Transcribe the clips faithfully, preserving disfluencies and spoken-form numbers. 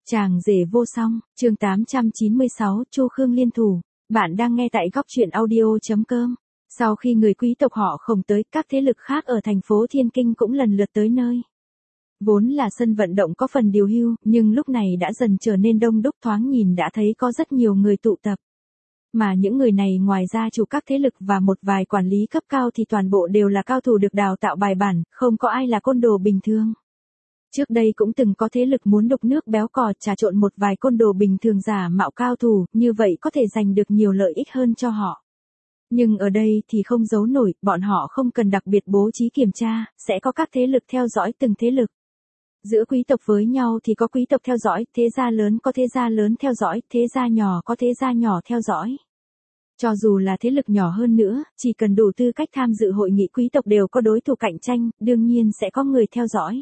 Chàng rể vô song, chương tám trăm chín mươi sáu, Chu Khương liên thủ. Bạn đang nghe tại góc truyện audio chấm com. Sau khi người quý tộc họ Khổng tới, các thế lực khác ở thành phố Thiên Kinh cũng lần lượt tới nơi. Vốn là sân vận động có phần điều hưu, nhưng lúc này đã dần trở nên đông đúc, thoáng nhìn đã thấy có rất nhiều người tụ tập. Mà những người này ngoài ra chủ các thế lực và một vài quản lý cấp cao thì toàn bộ đều là cao thủ được đào tạo bài bản, không có ai là côn đồ bình thường. Trước đây cũng từng có thế lực muốn đục nước béo cò trà trộn một vài côn đồ bình thường giả mạo cao thủ, như vậy có thể giành được nhiều lợi ích hơn cho họ. Nhưng ở đây thì không giấu nổi, bọn họ không cần đặc biệt bố trí kiểm tra, sẽ có các thế lực theo dõi từng thế lực. Giữa quý tộc với nhau thì có quý tộc theo dõi, thế gia lớn có thế gia lớn theo dõi, thế gia nhỏ có thế gia nhỏ theo dõi. Cho dù là thế lực nhỏ hơn nữa, chỉ cần đủ tư cách tham dự hội nghị quý tộc đều có đối thủ cạnh tranh, đương nhiên sẽ có người theo dõi.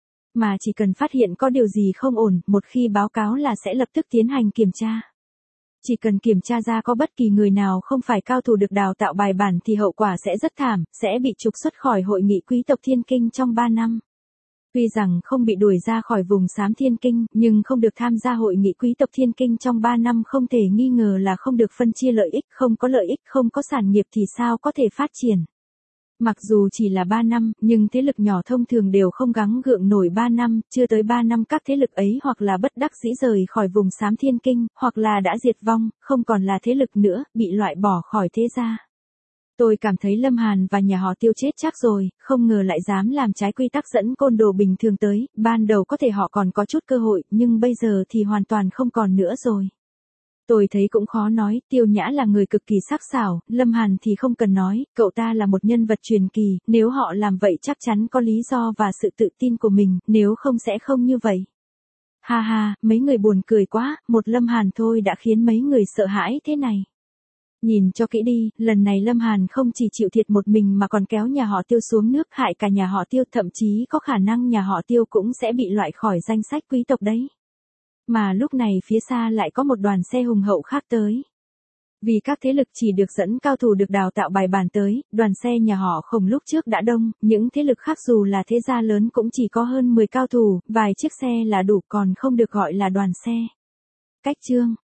Mà chỉ cần phát hiện có điều gì không ổn, một khi báo cáo là sẽ lập tức tiến hành kiểm tra. Chỉ cần kiểm tra ra có bất kỳ người nào không phải cao thủ được đào tạo bài bản thì hậu quả sẽ rất thảm, sẽ bị trục xuất khỏi hội nghị quý tộc Thiên Kinh trong ba năm. Tuy rằng không bị đuổi ra khỏi vùng xám Thiên Kinh, nhưng không được tham gia hội nghị quý tộc Thiên Kinh trong ba năm không thể nghi ngờ là không được phân chia lợi ích, không có lợi ích, không có sản nghiệp thì sao có thể phát triển. Mặc dù chỉ là ba năm, nhưng thế lực nhỏ thông thường đều không gắng gượng nổi ba năm, chưa tới ba năm các thế lực ấy hoặc là bất đắc dĩ rời khỏi vùng xám Thiên Kinh, hoặc là đã diệt vong, không còn là thế lực nữa, bị loại bỏ khỏi thế gia. Tôi cảm thấy Lâm Hàn và nhà họ Tiêu chết chắc rồi, không ngờ lại dám làm trái quy tắc dẫn côn đồ bình thường tới, ban đầu có thể họ còn có chút cơ hội, nhưng bây giờ thì hoàn toàn không còn nữa rồi. Tôi thấy cũng khó nói, Tiêu Nhã là người cực kỳ sắc sảo, Lâm Hàn thì không cần nói, cậu ta là một nhân vật truyền kỳ, nếu họ làm vậy chắc chắn có lý do và sự tự tin của mình, nếu không sẽ không như vậy. Ha ha, mấy người buồn cười quá, một Lâm Hàn thôi đã khiến mấy người sợ hãi thế này. Nhìn cho kỹ đi, lần này Lâm Hàn không chỉ chịu thiệt một mình mà còn kéo nhà họ Tiêu xuống nước, hại cả nhà họ Tiêu, thậm chí có khả năng nhà họ Tiêu cũng sẽ bị loại khỏi danh sách quý tộc đấy. Mà lúc này phía xa lại có một đoàn xe hùng hậu khác tới. Vì các thế lực chỉ được dẫn cao thủ được đào tạo bài bản tới, đoàn xe nhà họ Khổng lúc trước đã đông, những thế lực khác dù là thế gia lớn cũng chỉ có hơn mười cao thủ, vài chiếc xe là đủ còn không được gọi là đoàn xe. Cách chương,